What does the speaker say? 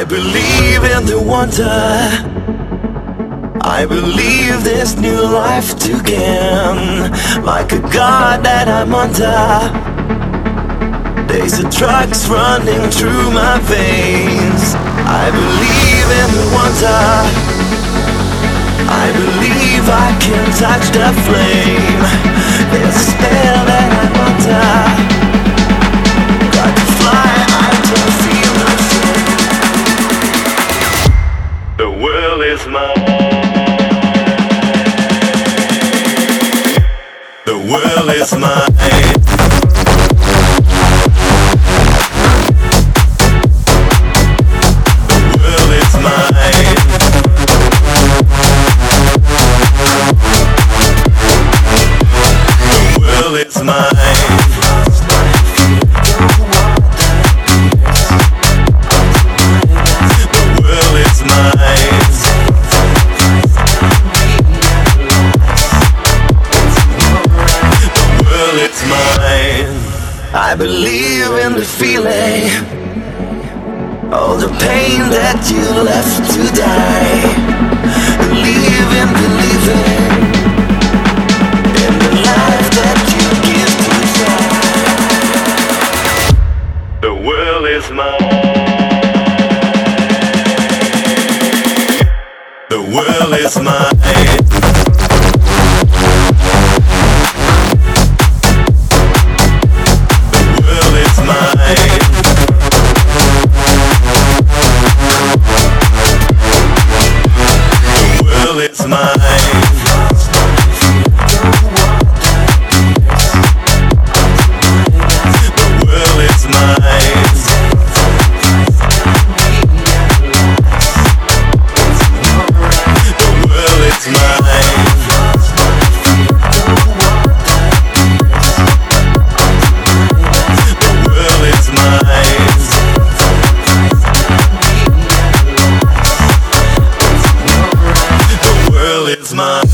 believe in the wonder. I believe there's new life to gain. Like a god that I'm under, there's a drugs running through my veins. I believe in the wonder. I believe I can touch the flame. There's a spell that I'm under. Got to fly, I don't feel nothing. The world is mine. The world is mine. It's mine. The world is mine. The world is mine. I believe in the feeling, all the pain that you left to die. Believe in believing in the life that you give to try. The world is mine. The world is mine. It's mine. The world is mine. The world is mine. The world is mine. The world is mine.